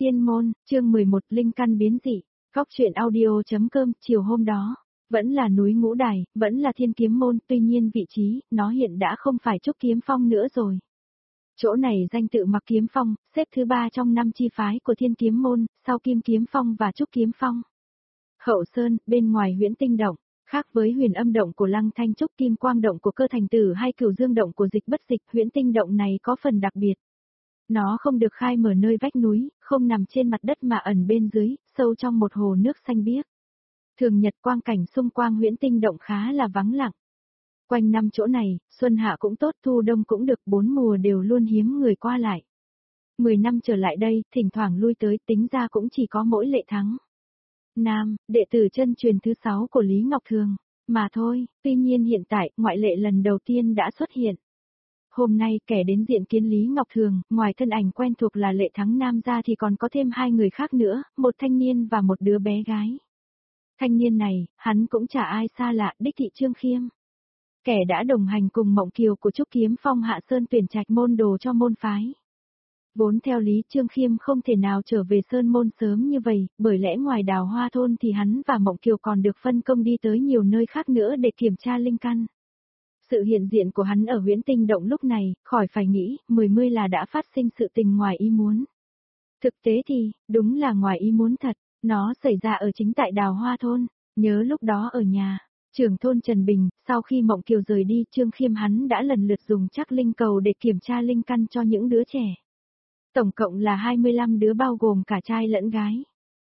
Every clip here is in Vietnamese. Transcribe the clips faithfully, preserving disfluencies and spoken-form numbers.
Tiên môn, chương mười một Linh căn biến dị, góc truyện audio.com. Chiều hôm đó, vẫn là núi Ngũ Đài, vẫn là Thiên Kiếm môn, tuy nhiên vị trí, nó hiện đã không phải Trúc Kiếm Phong nữa rồi. Chỗ này danh tự Mặc Kiếm Phong, xếp thứ ba trong năm chi phái của Thiên Kiếm môn, sau Kim Kiếm Phong và Trúc Kiếm Phong. Hậu Sơn, bên ngoài Huyễn Tinh Động, khác với Huyền Âm Động của Lăng Thanh Trúc, Kim Quang Động của Cơ Thành Tử hay Cửu Dương Động của Dịch Bất Dịch, Huyễn Tinh Động này có phần đặc biệt. Nó không được khai mở nơi vách núi, không nằm trên mặt đất mà ẩn bên dưới, sâu trong một hồ nước xanh biếc. Thường nhật quang cảnh xung quanh Huyễn Tinh Động khá là vắng lặng. Quanh năm chỗ này, xuân hạ cũng tốt, thu đông cũng được, bốn mùa đều luôn hiếm người qua lại. Mười năm trở lại đây, thỉnh thoảng lui tới, tính ra cũng chỉ có mỗi Lệ Thắng Nam, đệ tử chân truyền thứ sáu của Lý Ngọc Thường, mà thôi. Tuy nhiên hiện tại, ngoại lệ lần đầu tiên đã xuất hiện. Hôm nay kẻ đến diện kiến Lý Ngọc Thường, ngoài thân ảnh quen thuộc là Lệ Thắng Nam ra thì còn có thêm hai người khác nữa, một thanh niên và một đứa bé gái. Thanh niên này, hắn cũng chả ai xa lạ, đích thị Trương Khiêm. Kẻ đã đồng hành cùng Mộng Kiều của Trúc Kiếm Phong Hạ Sơn tuyển trạch môn đồ cho môn phái. Vốn theo lý Trương Khiêm không thể nào trở về Sơn môn sớm như vậy, bởi lẽ ngoài Đào Hoa thôn thì hắn và Mộng Kiều còn được phân công đi tới nhiều nơi khác nữa để kiểm tra linh căn. Sự hiện diện của hắn ở Huyễn Tinh Động lúc này, khỏi phải nghĩ, mười mươi là đã phát sinh sự tình ngoài ý muốn. Thực tế thì, đúng là ngoài ý muốn thật, nó xảy ra ở chính tại Đào Hoa thôn, nhớ lúc đó ở nhà, trưởng thôn Trần Bình, sau khi Mộng Kiều rời đi, Trương Khiêm hắn đã lần lượt dùng chắc linh cầu để kiểm tra linh căn cho những đứa trẻ. Tổng cộng là hai mươi lăm đứa bao gồm cả trai lẫn gái.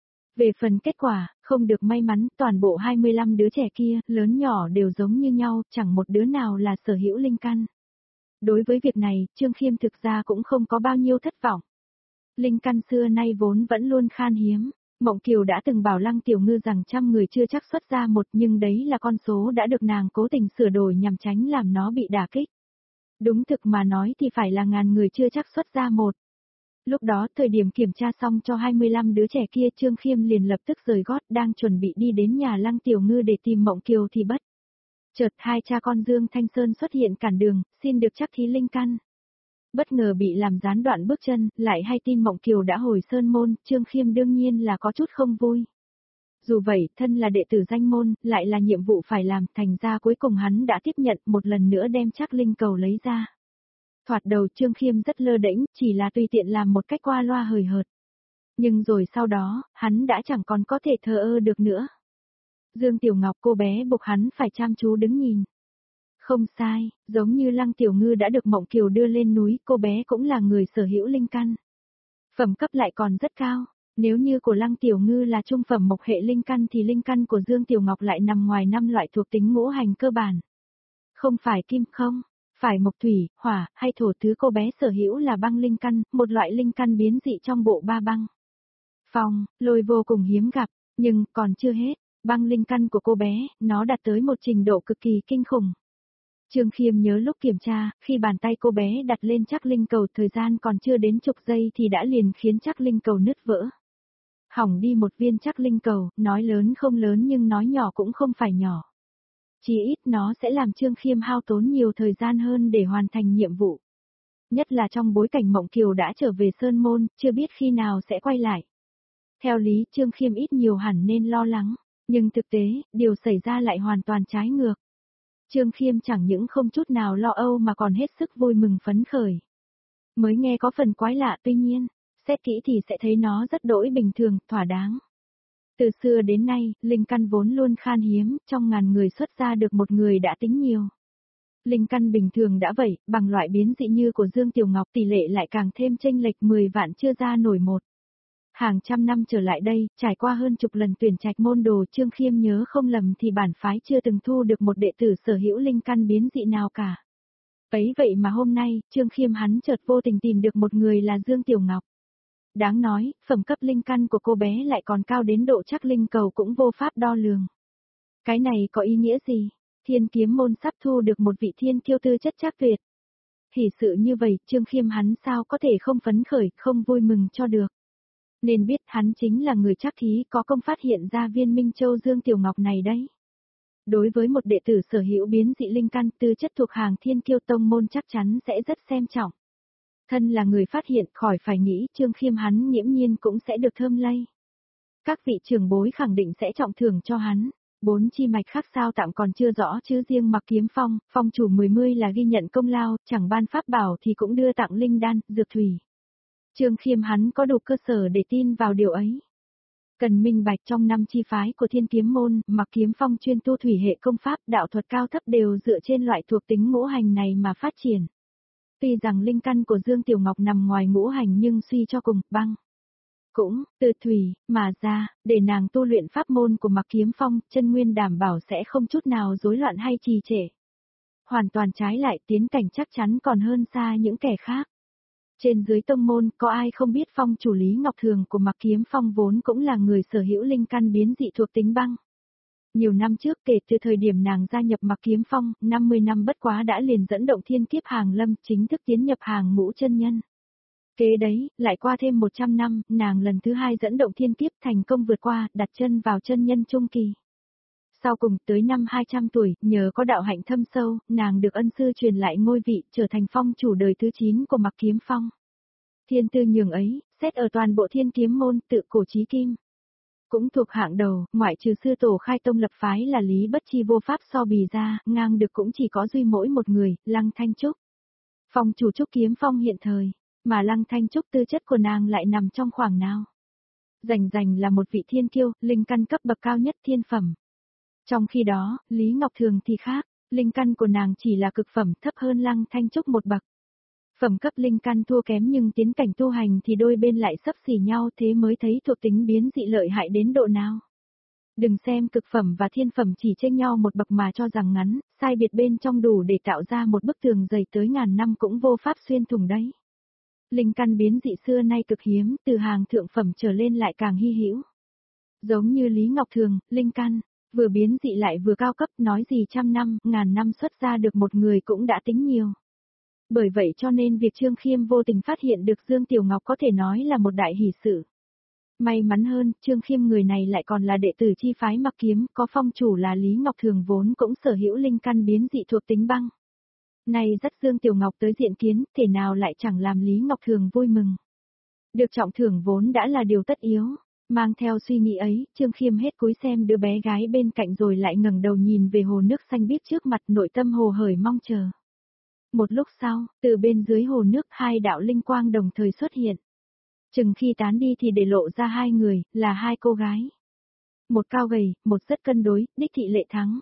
Về phần kết quả, không được may mắn, toàn bộ hai mươi lăm đứa trẻ kia, lớn nhỏ đều giống như nhau, chẳng một đứa nào là sở hữu linh căn. Đối với việc này, Trương Khiêm thực ra cũng không có bao nhiêu thất vọng. Linh căn xưa nay vốn vẫn luôn khan hiếm. Mộng Kiều đã từng bảo Lăng Tiểu Ngư rằng trăm người chưa chắc xuất ra một, nhưng đấy là con số đã được nàng cố tình sửa đổi nhằm tránh làm nó bị đả kích. Đúng thực mà nói thì phải là ngàn người chưa chắc xuất ra một. Lúc đó, thời điểm kiểm tra xong cho hai mươi lăm đứa trẻ kia, Trương Khiêm liền lập tức rời gót, đang chuẩn bị đi đến nhà Lăng Tiểu Ngư để tìm Mộng Kiều thì bất. Chợt hai cha con Dương Thanh Sơn xuất hiện cản đường, xin được chắc thí linh căn. Bất ngờ bị làm gián đoạn bước chân, lại hay tin Mộng Kiều đã hồi Sơn môn, Trương Khiêm đương nhiên là có chút không vui. Dù vậy, thân là đệ tử danh môn, lại là nhiệm vụ phải làm, thành ra cuối cùng hắn đã tiếp nhận, một lần nữa đem chắc linh cầu lấy ra. Thoạt đầu Trương Khiêm rất lơ đễnh, chỉ là tùy tiện làm một cách qua loa hời hợt. Nhưng rồi sau đó, hắn đã chẳng còn có thể thờ ơ được nữa. Dương Tiểu Ngọc cô bé buộc hắn phải chăm chú đứng nhìn. Không sai, giống như Lăng Tiểu Ngư đã được Mộng Kiều đưa lên núi, cô bé cũng là người sở hữu linh căn. Phẩm cấp lại còn rất cao, nếu như của Lăng Tiểu Ngư là trung phẩm mộc hệ linh căn thì linh căn của Dương Tiểu Ngọc lại nằm ngoài năm loại thuộc tính ngũ hành cơ bản. Không phải kim không, phải mộc thủy, hỏa, hay thổ, thứ cô bé sở hữu là băng linh căn, một loại linh căn biến dị trong bộ ba băng. Phong, lôi vô cùng hiếm gặp, nhưng còn chưa hết, băng linh căn của cô bé, nó đạt tới một trình độ cực kỳ kinh khủng. Trương Khiêm nhớ lúc kiểm tra, khi bàn tay cô bé đặt lên chắc linh cầu, thời gian còn chưa đến chục giây thì đã liền khiến chắc linh cầu nứt vỡ. Hỏng đi một viên chắc linh cầu, nói lớn không lớn nhưng nói nhỏ cũng không phải nhỏ. Chỉ ít nó sẽ làm Trương Khiêm hao tốn nhiều thời gian hơn để hoàn thành nhiệm vụ. Nhất là trong bối cảnh Mộng Kiều đã trở về Sơn môn, chưa biết khi nào sẽ quay lại. Theo lý Trương Khiêm ít nhiều hẳn nên lo lắng, nhưng thực tế, điều xảy ra lại hoàn toàn trái ngược. Trương Khiêm chẳng những không chút nào lo âu mà còn hết sức vui mừng phấn khởi. Mới nghe có phần quái lạ, tuy nhiên, xét kỹ thì sẽ thấy nó rất đỗi bình thường, thỏa đáng. Từ xưa đến nay, linh căn vốn luôn khan hiếm, trong ngàn người xuất ra được một người đã tính nhiều. Linh căn bình thường đã vậy, bằng loại biến dị như của Dương Tiểu Ngọc tỷ lệ lại càng thêm chênh lệch mười vạn chưa ra nổi một. Hàng trăm năm trở lại đây, trải qua hơn chục lần tuyển trạch môn đồ, Trương Khiêm nhớ không lầm thì bản phái chưa từng thu được một đệ tử sở hữu linh căn biến dị nào cả. Ấy vậy mà hôm nay, Trương Khiêm hắn chợt vô tình tìm được một người là Dương Tiểu Ngọc. Đáng nói, phẩm cấp linh căn của cô bé lại còn cao đến độ chắc linh cầu cũng vô pháp đo lường. Cái này có ý nghĩa gì? Thiên Kiếm môn sắp thu được một vị thiên kiêu tư chất chắc tuyệt. Thì sự như vậy, Trương Khiêm hắn sao có thể không phấn khởi, không vui mừng cho được. Nên biết hắn chính là người chắc thí có công phát hiện ra viên Minh Châu Dương Tiểu Ngọc này đấy. Đối với một đệ tử sở hữu biến dị linh căn, tư chất thuộc hàng thiên kiêu tông môn chắc chắn sẽ rất xem trọng. Thân là người phát hiện khỏi phải nghĩ Trương Khiêm hắn nghiễm nhiên cũng sẽ được thơm lây. Các vị trưởng bối khẳng định sẽ trọng thưởng cho hắn. Bốn chi mạch khác sao tạm còn chưa rõ chứ riêng Mặc Kiếm Phong, phong chủ mười mươi là ghi nhận công lao, chẳng ban pháp bảo thì cũng đưa tặng linh đan, dược thủy. Trương Khiêm hắn có đủ cơ sở để tin vào điều ấy. Cần minh bạch trong năm chi phái của Thiên Kiếm môn, Mặc Kiếm Phong chuyên tu thủy hệ công pháp, đạo thuật cao thấp đều dựa trên loại thuộc tính ngũ hành này mà phát triển. Tuy rằng linh căn của Dương Tiểu Ngọc nằm ngoài ngũ hành nhưng suy cho cùng, băng. Cũng, từ thủy, mà ra, để nàng tu luyện pháp môn của Mặc Kiếm Phong, chân nguyên đảm bảo sẽ không chút nào rối loạn hay trì trệ. Hoàn toàn trái lại, tiến cảnh chắc chắn còn hơn xa những kẻ khác. Trên dưới tông môn, có ai không biết phong chủ Lý Ngọc Thường của Mặc Kiếm Phong vốn cũng là người sở hữu linh căn biến dị thuộc tính băng. Nhiều năm trước kể từ thời điểm nàng gia nhập Mặc Kiếm Phong, năm mươi năm bất quá đã liền dẫn động thiên kiếp hàng lâm chính thức tiến nhập hàng ngũ chân nhân. Kế đấy, lại qua thêm một trăm năm, nàng lần thứ hai dẫn động thiên kiếp thành công vượt qua, đặt chân vào chân nhân trung kỳ. Sau cùng tới năm hai trăm tuổi, nhờ có đạo hạnh thâm sâu, nàng được ân sư truyền lại ngôi vị, trở thành phong chủ đời thứ chín của Mặc Kiếm Phong. Thiên tư nhường ấy, xét ở toàn bộ Thiên Kiếm môn, tự cổ chí kim. Cũng thuộc hạng đầu, ngoại trừ sư tổ khai tông lập phái là Lý Bất Chi vô pháp so bì ra, ngang được cũng chỉ có duy mỗi một người, Lăng Thanh Trúc. Phong chủ Trúc Kiếm Phong hiện thời, mà Lăng Thanh Trúc tư chất của nàng lại nằm trong khoảng nào. Rành rành là một vị thiên kiêu, linh căn cấp bậc cao nhất thiên phẩm. Trong khi đó, Lý Ngọc Thường thì khác, linh căn của nàng chỉ là cực phẩm thấp hơn Lăng Thanh Trúc một bậc. Phẩm cấp linh căn thua kém nhưng tiến cảnh tu hành thì đôi bên lại sấp xỉ nhau thế mới thấy thuộc tính biến dị lợi hại đến độ nào. Đừng xem cực phẩm và thiên phẩm chỉ chênh nhau một bậc mà cho rằng ngắn, sai biệt bên trong đủ để tạo ra một bức tường dày tới ngàn năm cũng vô pháp xuyên thủng đấy. Linh căn biến dị xưa nay cực hiếm, từ hàng thượng phẩm trở lên lại càng hy hữu. Giống như Lý Ngọc Thường, linh căn, vừa biến dị lại vừa cao cấp, nói gì trăm năm, ngàn năm xuất ra được một người cũng đã tính nhiều. Bởi vậy cho nên việc Trương Khiêm vô tình phát hiện được Dương Tiểu Ngọc có thể nói là một đại hỷ sự. May mắn hơn, Trương Khiêm người này lại còn là đệ tử chi phái Mặc Kiếm, có phong chủ là Lý Ngọc Thường vốn cũng sở hữu linh căn biến dị thuộc tính băng. Này dắt Dương Tiểu Ngọc tới diện kiến, thể nào lại chẳng làm Lý Ngọc Thường vui mừng. Được trọng thưởng vốn đã là điều tất yếu, mang theo suy nghĩ ấy, Trương Khiêm hết cúi xem đứa bé gái bên cạnh rồi lại ngẩng đầu nhìn về hồ nước xanh biếc trước mặt, nội tâm hồ hởi mong chờ. Một lúc sau, từ bên dưới hồ nước hai đạo linh quang đồng thời xuất hiện. Chừng khi tán đi thì để lộ ra hai người, là hai cô gái. Một cao gầy, một rất cân đối, đích thị Lệ Thắng.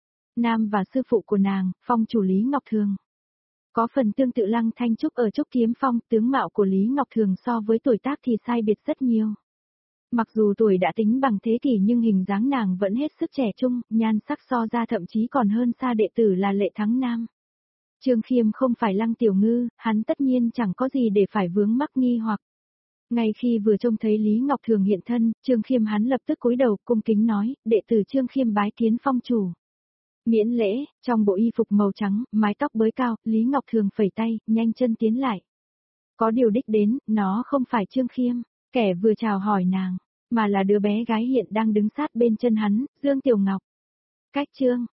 Nam và sư phụ của nàng, phong chủ Lý Ngọc Thường. Có phần tương tự Lăng Thanh Trúc ở Trúc Kiếm Phong, tướng mạo của Lý Ngọc Thường so với tuổi tác thì sai biệt rất nhiều. Mặc dù tuổi đã tính bằng thế kỷ nhưng hình dáng nàng vẫn hết sức trẻ trung, nhan sắc so ra thậm chí còn hơn xa đệ tử là Lệ Thắng Nam. Trương Khiêm không phải Lăng Tiểu Ngư, hắn tất nhiên chẳng có gì để phải vướng mắc nghi hoặc. Ngay khi vừa trông thấy Lý Ngọc Thường hiện thân, Trương Khiêm hắn lập tức cúi đầu cung kính nói, đệ tử Trương Khiêm bái kiến phong chủ. Miễn lễ, trong bộ y phục màu trắng, mái tóc bới cao, Lý Ngọc Thường phẩy tay, nhanh chân tiến lại. Có điều đích đến, nó không phải Trương Khiêm, kẻ vừa chào hỏi nàng, mà là đứa bé gái hiện đang đứng sát bên chân hắn, Dương Tiểu Ngọc. Cách Trương